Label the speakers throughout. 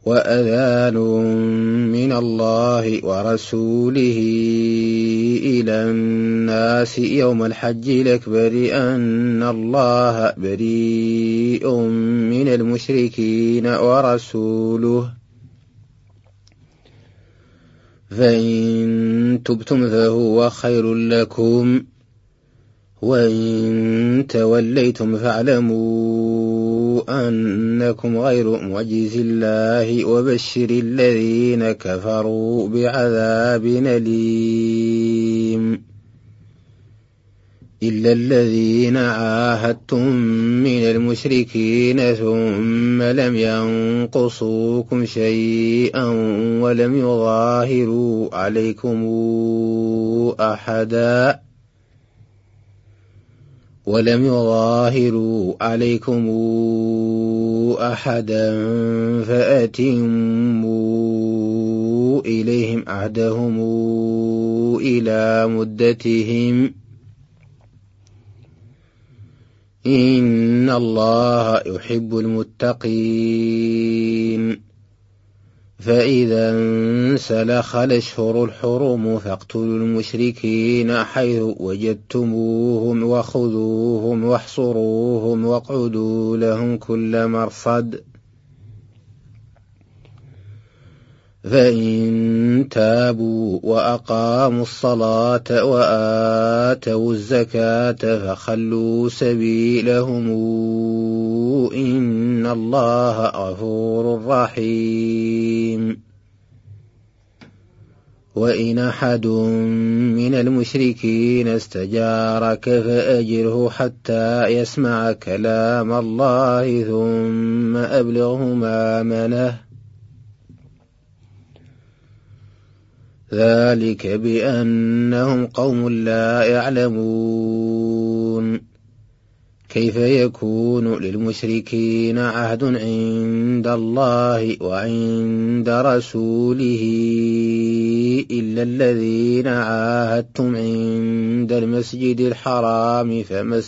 Speaker 1: وأذان من الله ورسوله إلى الناس يوم الحج الأكبر أن الله بريء من المشركين ورسوله، فإن تبتم فهو خير لكم، وإن توليتم فاعلموا أنكم غير معجز الله، وبشر الذين كفروا بعذاب أليم. إلا الذين عاهدتم من المشركين ثم لم ينقصوكم شيئا ولم يظاهروا عليكم أحدا فأتموا إليهم عهدهم إلى مدتهم، إن الله يحب المتقين. فإذا انسلخ الأشهر الحرم فاقتلوا المشركين حيث وجدتموهم وخذوهم واحصروهم واقعدوا لهم كل مرصد، فإن تابوا وأقاموا الصلاة وآتوا الزكاة فخلوا سبيلهم، إن الله غفور رحيم. وإن أحد من المشركين استجارك فأجره حتى يسمع كلام الله ثم أبلغه مأمنه، ذلك بأنهم قوم لا يعلمون. كيف يكون للمشركين عهد عند الله وعند رسوله إلا الذين عاهدتم عند المسجد الحرام فما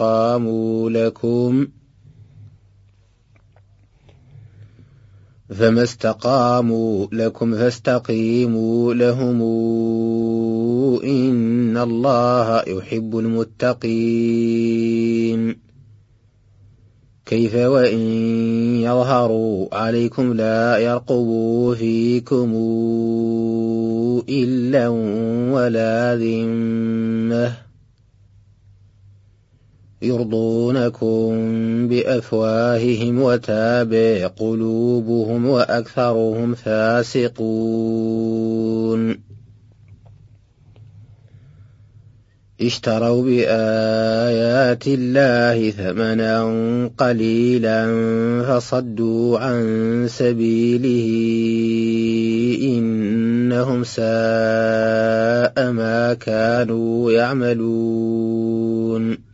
Speaker 1: استقاموا لكم فاستقيموا لهم، إن الله يحب المتقين. كيف وإن يظهروا عليكم لا يرقبوا فيكم إلا ولا ذمة، يرضونكم بأفواههم وتابع قلوبهم وأكثرهم فاسقون. اشتروا بآيات الله ثمنا قليلا فصدوا عن سبيله، إنهم ساء ما كانوا يعملون.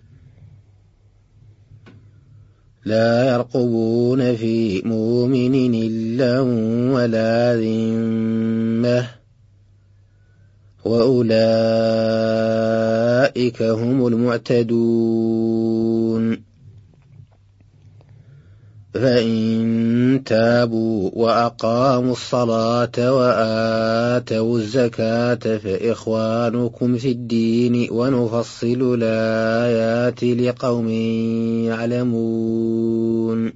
Speaker 1: لا يرقبون في مؤمن إلا ولا ذمة، وأولئك هم المعتدون. فإن تابوا وأقاموا الصلاة وآتوا الزكاة فإخوانكم في الدين ونفصل الآيات لقوم يعلمون.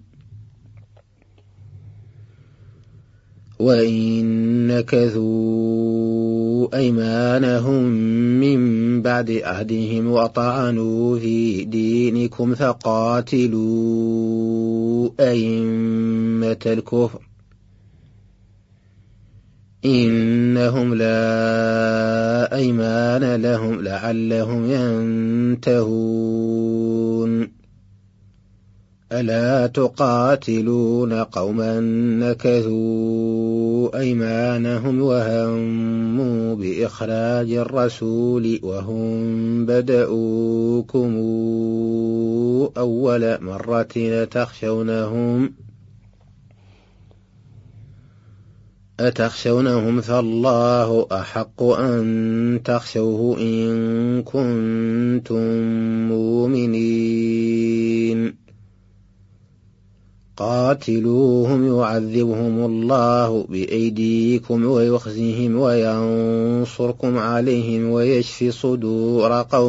Speaker 1: وإن نكثوا أيمانهم من بعد عهدهم وطعنوا في دينكم فقاتلوا أئمة الكفر إنهم لا أيمان لهم لعلهم ينتهون. ألا تقاتلون قوما نكثوا أيمانهم وهموا بإخراج الرسول وهم بدؤوكم أول مرة أتخشونهم فالله أحق أن تخشوه إن كنتم مؤمنين. قاتلوهم يعذبهم الله بأيديكم ويخزهم وينصركم عليهم ويشفي صدور قوم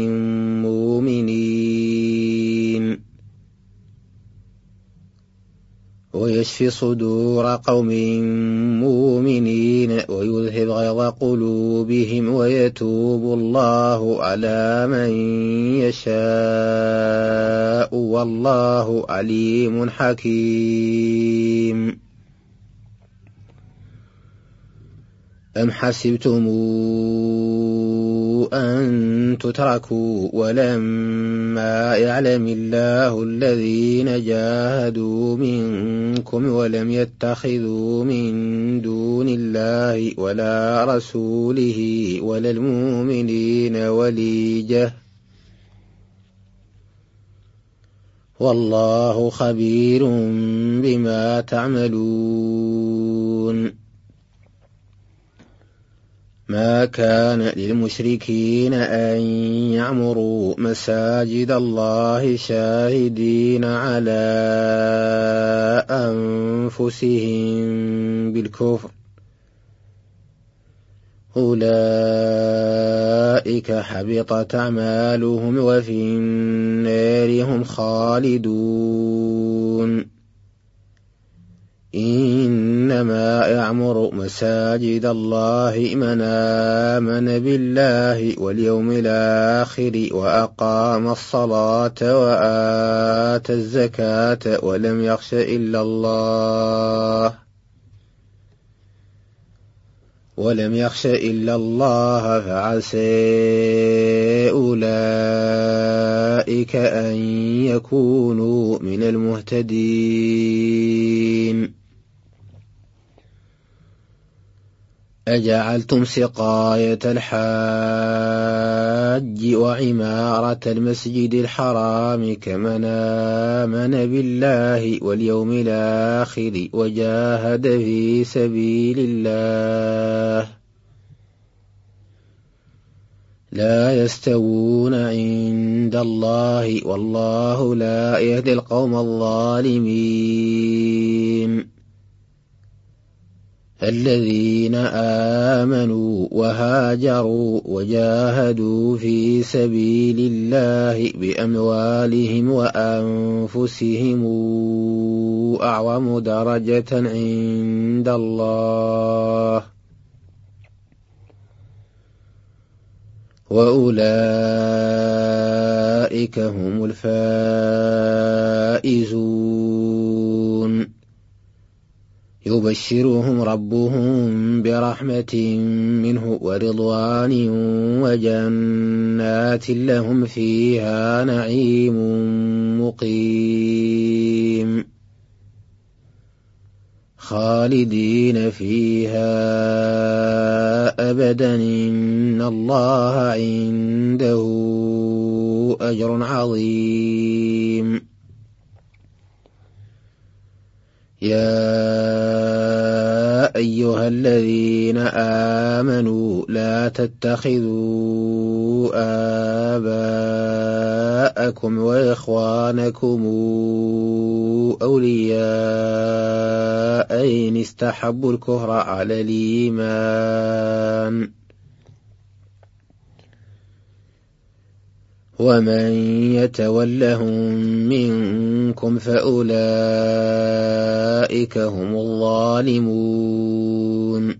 Speaker 1: مؤمنين ويذهب غيظ قلوبهم ويتوب الله على من يشاء والله عليم حكيم. أم حسبتم أن تتركوا ولما يعلم الله الذين جاهدوا منكم ولم يتخذوا من دون الله ولا رسوله ولا المؤمنين وليجة والله خبير بما تعملون. ما كان للمشركين أن يعمروا مساجد الله شاهدين على أنفسهم بالكفر أولئك حبطت أعمالهم وفي النار هم خالدون. إنما يعمر مساجد الله من آمن بالله واليوم الآخر وأقام الصلاة وآتى الزكاة ولم يخش إلا الله فعسى أولئك أن يكونوا من المهتدين. أجعلتم سقاية الحاج وعمارة المسجد الحرام كمن آمن بالله واليوم الآخر وجاهد في سبيل الله لا يستوون عند الله والله لا يهدي القوم الظالمين. الذين آمنوا وهاجروا وجاهدوا في سبيل الله بأموالهم وأنفسهم أعظم درجة عند الله وأولئك هم الفائزون. يبشرهم ربهم برحمة منه ورضوان وجنات لهم فيها نعيم مقيم خالدين فيها أبدا إن الله عنده أجر عظيم. يا أيها الذين آمنوا لا تتخذوا آباءكم وإخوانكم أولياء إن استحبوا الكفر على الإيمان ومن يتولهم منكم فأولئك هم الظالمون.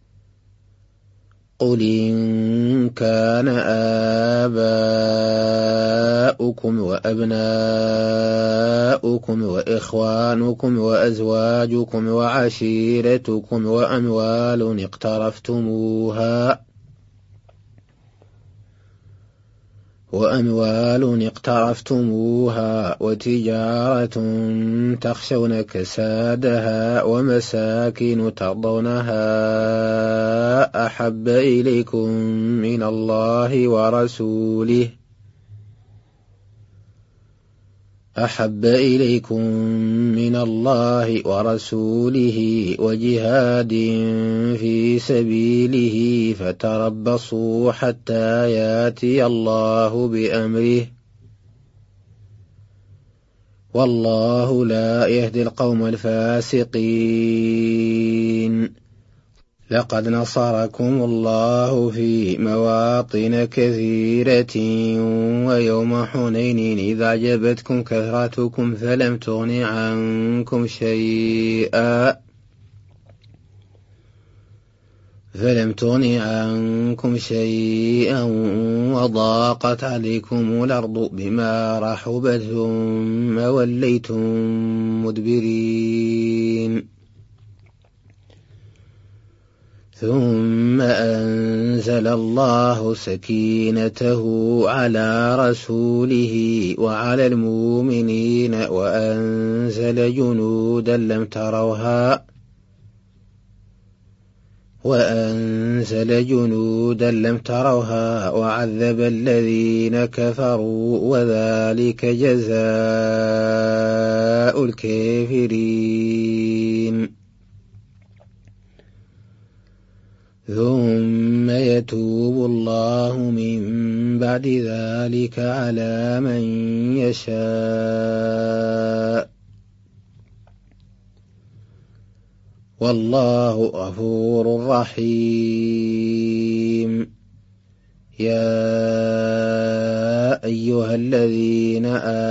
Speaker 1: قل إن كان آباؤكم وأبناؤكم وإخوانكم وأزواجكم وعشيرتكم وأموال اقترفتموها وتجارة تخشون كسادها ومساكن ترضونها أحب إليكم من الله ورسوله وجهاد في سبيله فتربصوا حتى ياتي الله بأمره والله لا يهدي القوم الفاسقين. لقد نصركم الله في مواطن كثيرة ويوم حنين إذ أعجبتكم كثرتكم فلم تغن عنكم شيئا وضاقت عليكم الأرض بما رحبت ثم وليتم مدبرين. ثم أنزل الله سكينته على رسوله وعلى المؤمنين وأنزل جنودا لم تروها وعذب الذين كفروا وذلك جزاء الكافرين. ثم يتوب الله من بعد ذلك على من يشاء والله غفور رحيم. يا أيها الذين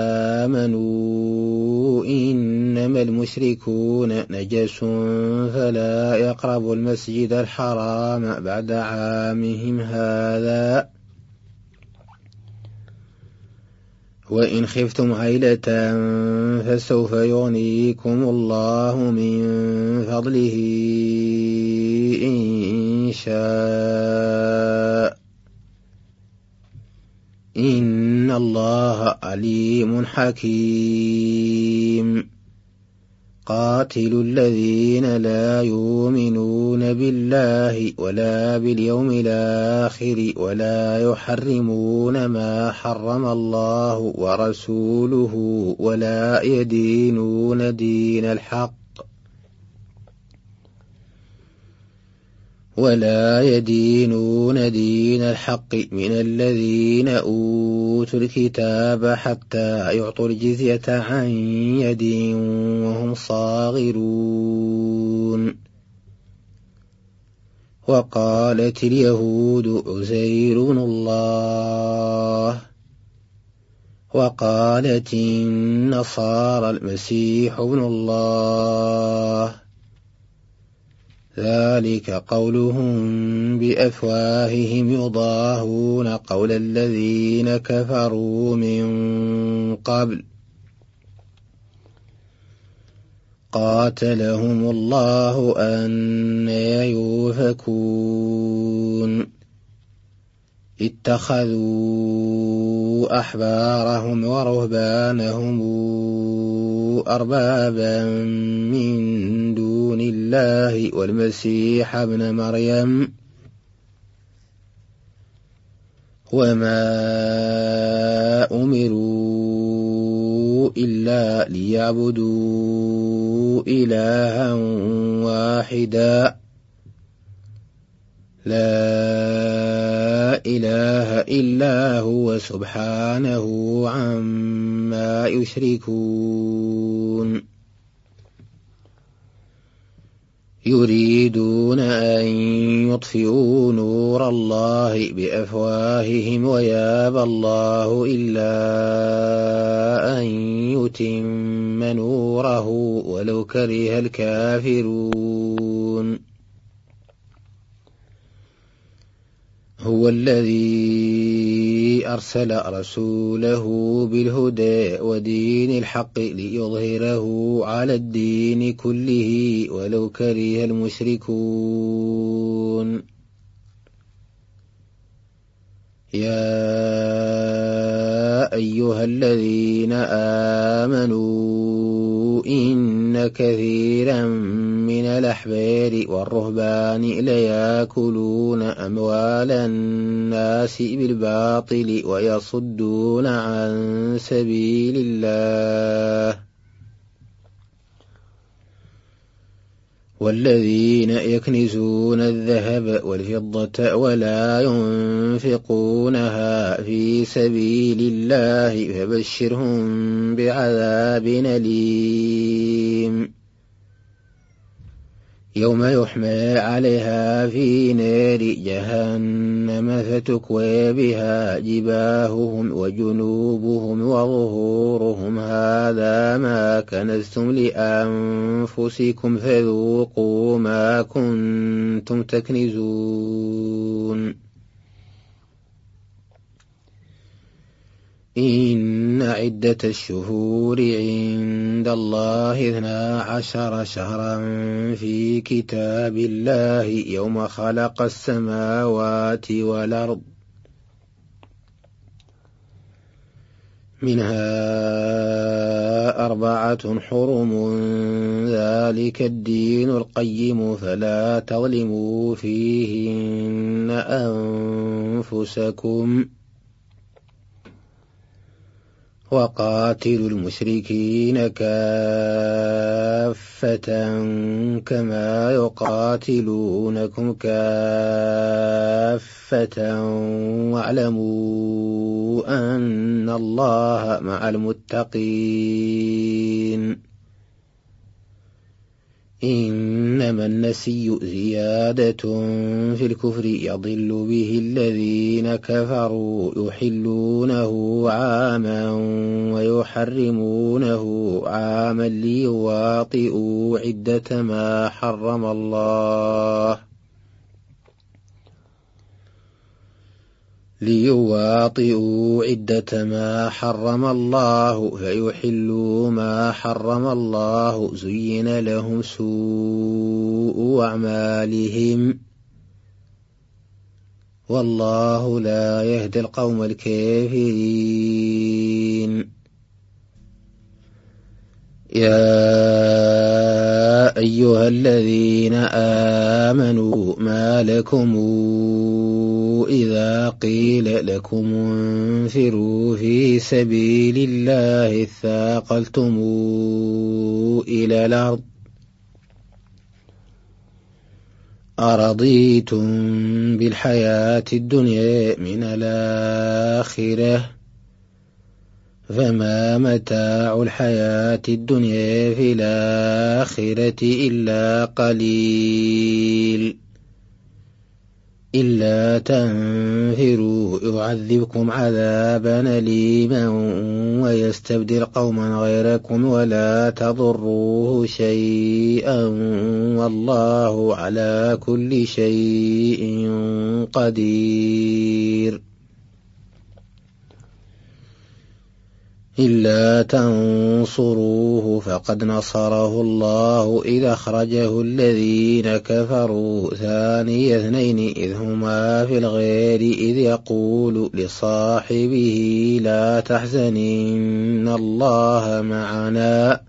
Speaker 1: آمنوا إنما المشركون نجس فلا يقربوا المسجد الحرام بعد عامهم هذا وإن خفتم عيلة فسوف يغنيكم الله من فضله إن شاء إن الله عليم حكيم. قاتلوا الذين لا يؤمنون بالله ولا باليوم الآخر ولا يحرمون ما حرم الله ورسوله ولا يدينون دين الحق من الذين أوتوا الكتاب حتى يعطوا الجزية عن يد وهم صاغرون. وقالت اليهود عزير بن الله وقالت النصارى المسيح ابن الله ذلك قولهم بأفواههم يضاهون قول الذين كفروا من قبل قاتلهم الله أنى يؤفكون. اتخذوا أحبارهم ورهبانهم أربابا من دون الله والمسيح ابن مريم وما أمروا إلا ليعبدوا إلها واحدا لا إله إلا هو سبحانه عما يشركون. يريدون أن يطفئوا نور الله بأفواههم ويابى الله إلا أن يتم نوره ولو كره الكافرون. هو الذي أرسل رسوله بالهدى ودين الحق ليظهره على الدين كله ولو كره المشركون. يا أيها الذين آمنوا إن كثيرا من الأحبار والرهبان ليأكلون أموال الناس بالباطل ويصدون عن سبيل الله والذين يكنزون الذهب والفضة ولا ينفقونها في سبيل الله فبشرهم بعذاب أليم يوم يحمى عليها في نار جهنم فتكوى بها جباههم وجنوبهم وظهورهم هذا ما كنزتم لأنفسكم فذوقوا ما كنتم تكنزون إن عدة الشهور عند الله 12 شهرا في كتاب الله يوم خلق السماوات والأرض منها 4 حرم ذلك الدين القيم فلا تظلموا فيهن أنفسكم وقاتلوا المشركين كافة كما يقاتلونكم كافة واعلموا أن الله مع المتقين إنما النسي زيادة في الكفر يضل به الذين كفروا يحلونه عاما ويحرمونه عاما ليواطئوا عدة ما حرم الله فيحلوا ما حرم الله زين لهم سوء أعمالهم والله لا يهدي القوم الكافرين يا أيها الذين آمنوا ما لكم إذا قيل لكم انفروا في سبيل الله اثاقلتم إلى الأرض أرضيتم بالحياة الدنيا من الآخرة فما متاع الحياة الدنيا في الآخرة إلا قليل إلا تنفروا يعذبكم عذابا أليما ويستبدل قوما غيركم ولا تضروه شيئا والله على كل شيء قدير إلا تنصروه فقد نصره الله إذ أخرجه الذين كفروا ثاني اثنين إذ هما في الغار إذ يقول لصاحبه لا تحزن إن الله معنا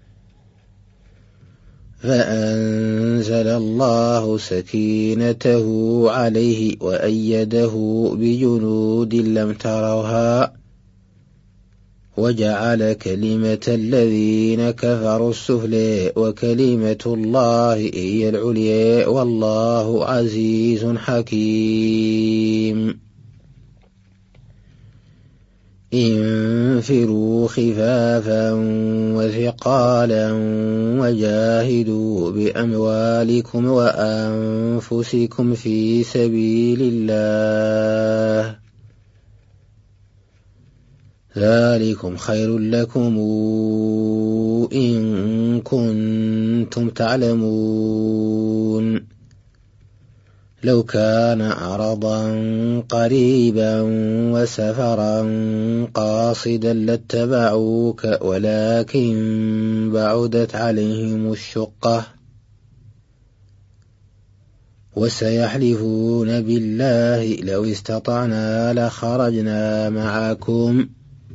Speaker 1: فأنزل الله سكينته عليه وأيده بجنود لم تروها وجعل كلمة الذين كفروا السفلى وكلمة الله هي العليا والله عزيز حكيم انفروا خفافا وثقالا وجاهدوا بأموالكم وأنفسكم في سبيل الله ذلكم خير لكم إن كنتم تعلمون لو كان عرضا قريبا وسفرا قاصدا لاتبعوك ولكن بعدت عليهم الشقة وسيحلفون بالله لو استطعنا لخرجنا معكم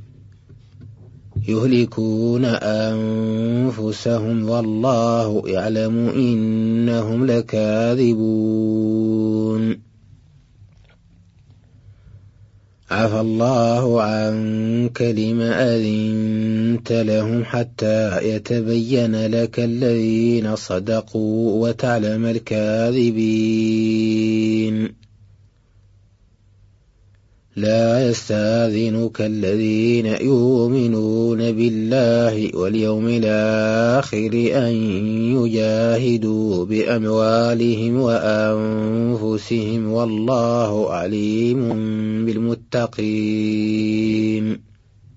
Speaker 1: يهلكون أنفسهم والله يعلم إنهم لكاذبون عفى الله عنك لم أذنت لهم حتى يتبين لك الذين صدقوا وتعلم الكاذبين لا يستأذنك الذين يؤمنون بالله واليوم الآخر أن يجاهدوا بأموالهم وأنفسهم والله عليم بالمتقين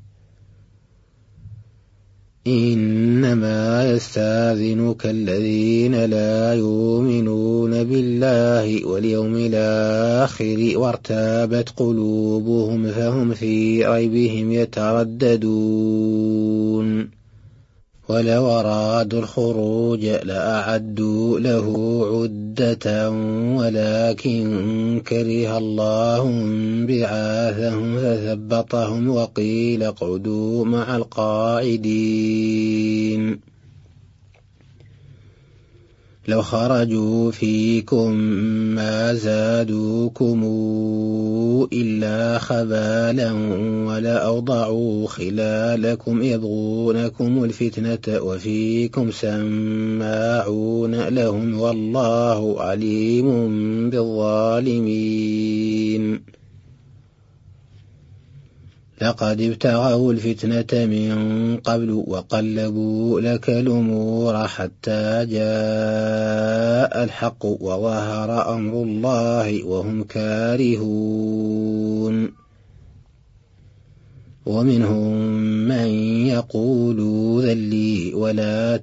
Speaker 1: إنما يستأذنك الذين لا يؤمنون بالله واليوم الآخر وارتابت قلوبهم فهم في ريبهم يترددون ولو أرادوا الخروج لأعدوا له عدة ولكن كره الله بعاثهم فثبطهم وقيل اقعدوا مع القاعدين لو خرجوا فيكم ما زادوكم إلا خبالا ولأوضعوا خلالكم يبغونكم الفتنة وفيكم سماعون لهم والله عليم بالظالمين لقد ابتغوا الفتنة من قبل وقلبوا لك الأمور حتى جاء الحق وظهر أمر الله وهم كارهون ومنهم من يقول ذل لي ولا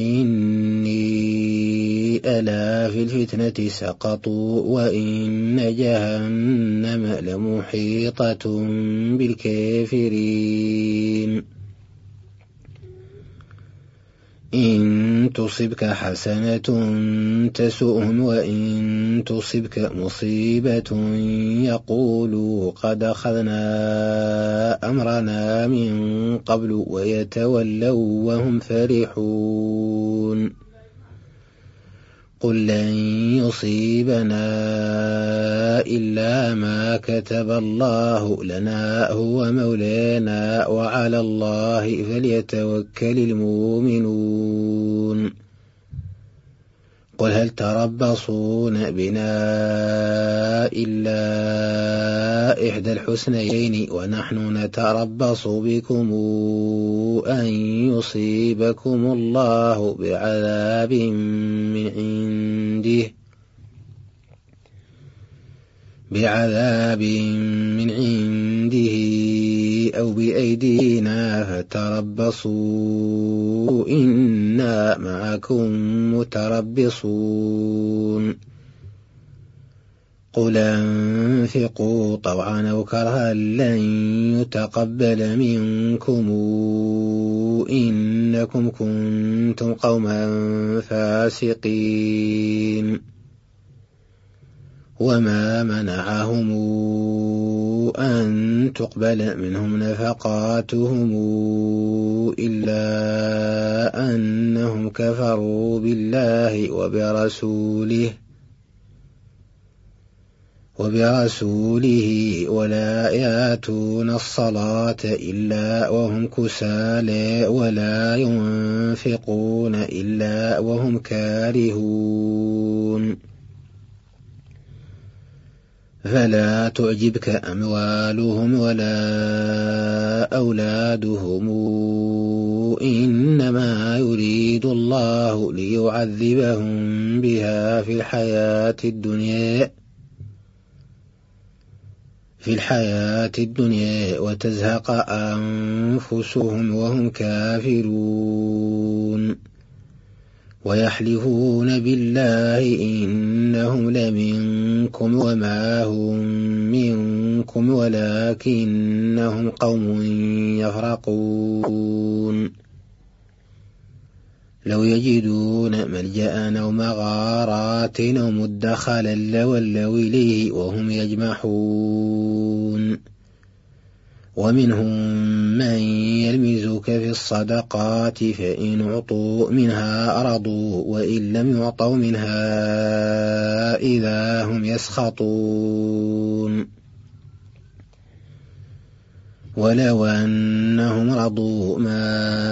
Speaker 1: تفتني ألا في الفتنة سقطوا وإن جهنم لمحيطة بالكافرين إن تصبك حسنة تسؤهم وإن تصبك مصيبة يقولوا قد أخذنا أمرنا من قبل ويتولوا وهم فرحون قل لن يصيبنا إلا ما كتب الله لنا هو مولانا وعلى الله فليتوكل المؤمنون قل هل تربصون بنا إلا إحدى الحسنيين ونحن نتربص بكم أن يصيبكم الله بعذاب من عنده أو بأيدينا فتربصوا إنا معكم متربصون قل انفقوا طوعا أو كرها لن يتقبل منكم إنكم كنتم قوما فاسقين وما منعهم أن تقبل منهم نفقاتهم إلا أنهم كفروا بالله وبرسوله ولا يأتون الصلاة إلا وهم كسالى ولا ينفقون إلا وهم كارهون فلا تعجبك أموالهم ولا أولادهم إنما يريد الله ليعذبهم بها في الحياة الدنيا وتزهق أنفسهم وهم كافرون ويحلفون بالله إنهم لمنكم وما هم منكم ولكنهم قوم يفرقون لو يجدون ملجأ أو مغارات أو مدخلا لولوا إليه وهم يجمحون ومنهم من يلمزك في الصدقات فإن أعطوا منها رضوا وإن لم يعطوا منها إذا هم يسخطون ولو أنهم رضوا ما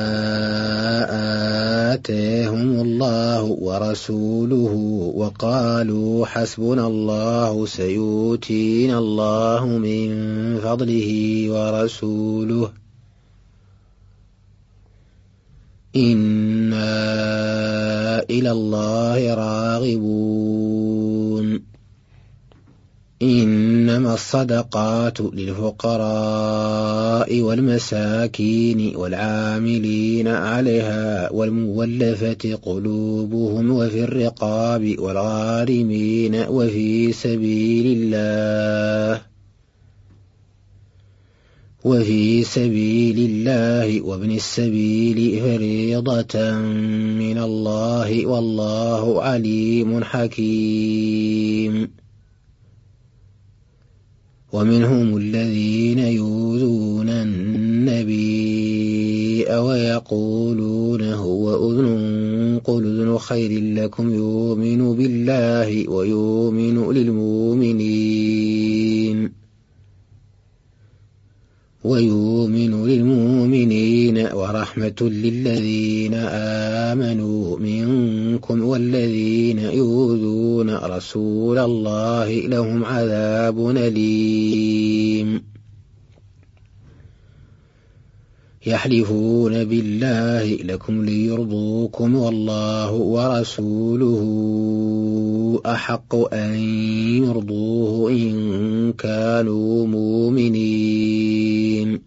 Speaker 1: آتاهم الله ورسوله وقالوا حسبنا الله سيؤتينا الله من فضله ورسوله إنا إلى الله راغبون إنما الصدقات للفقراء والمساكين والعاملين عليها والمولفة قلوبهم وفي الرقاب والغارمين وفي سبيل الله وابن السبيل فريضة من الله والله عليم حكيم. ومنهم الذين يؤذون النبي ويقولون هو أذن قل أذن خير لكم يؤمن بالله ويؤمن للمؤمنين ورحمة للذين آمنوا منكم والذين يؤذون رسول الله لهم عذاب أليم. يحلفون بالله لكم ليرضوكم والله ورسوله أحق أن يرضوه إن كانوا مؤمنين.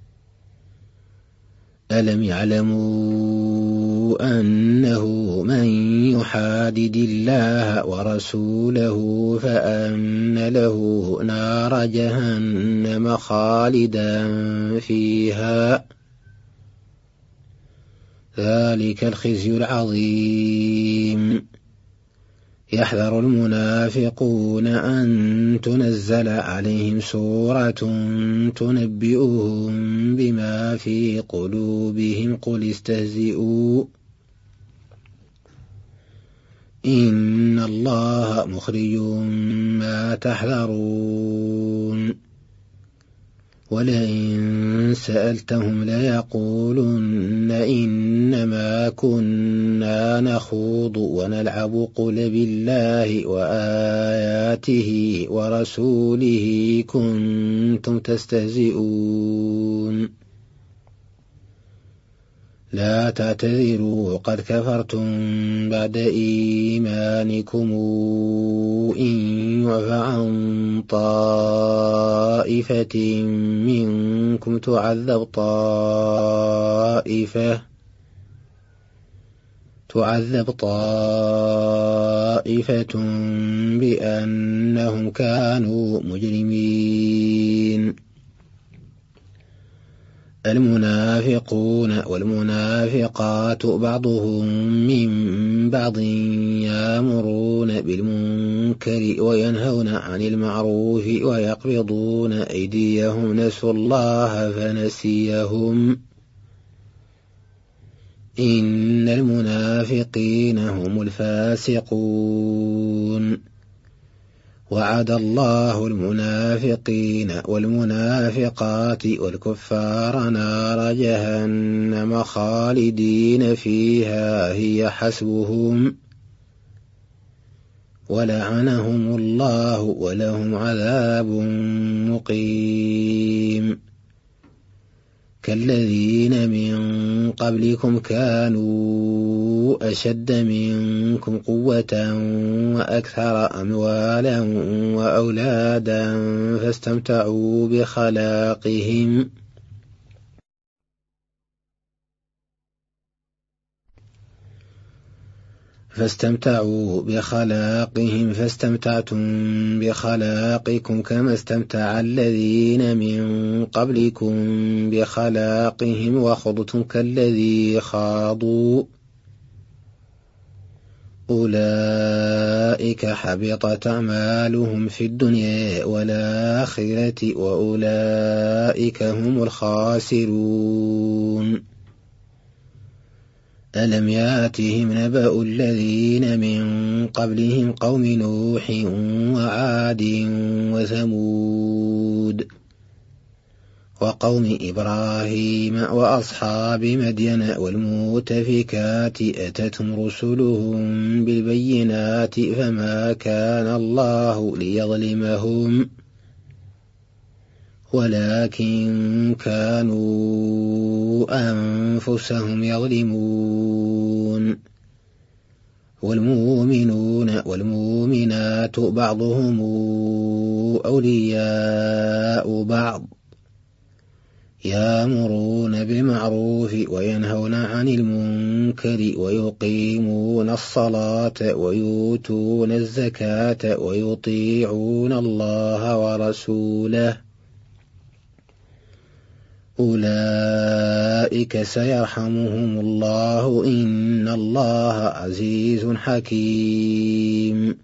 Speaker 1: ألم يعلموا أنه من يحادد الله ورسوله فأن له نار جهنم خالدا فيها ذلك الخزي العظيم. يحذر المنافقون أن تنزل عليهم سورة تنبئهم بما في قلوبهم قل استهزئوا إن الله مخرج ما تحذرون. ولئن سألتهم ليقولن إنما كنا نخوض ونلعب قل بالله وآياته ورسوله كنتم تستهزئون. لا تعتذروا قد كفرتم بعد إيمانكم إن يعف عن طائفة منكم تعذب طائفة بأنهم كانوا مجرمين. المنافقون والمنافقات بعضهم من بعض يأمرون بالمنكر وينهون عن المعروف ويقبضون أيديهم نسوا الله فنسيهم إن المنافقين هم الفاسقون. وعد الله المنافقين والمنافقات والكفار نار جهنم خالدين فيها هي حسبهم ولعنهم الله ولهم عذاب مقيم. كالذين من قبلكم كانوا أشد منكم قوة وأكثر أموالا وأولادا فاستمتعوا بخلاقهم فاستمتعتم بخلاقكم كما استمتع الذين من قبلكم بخلاقهم وخضتم كالذي خاضوا أولئك حبطت أعمالهم في الدنيا والآخرة وأولئك هم الخاسرون. ألم يأتهم نبأ الذين من قبلهم قوم نوح وعاد وثمود وقوم إبراهيم وأصحاب مدين والمؤتفكات أتتهم رسلهم بالبينات فما كان الله ليظلمهم ولكن كانوا أنفسهم يظلمون والمؤمنون والمؤمنات بعضهم أولياء بعض يأمرون بالمعروف وينهون عن المنكر ويقيمون الصلاة ويؤتون الزكاة ويطيعون الله ورسوله أولئك سيرحمهم الله إن الله عزيز حكيم.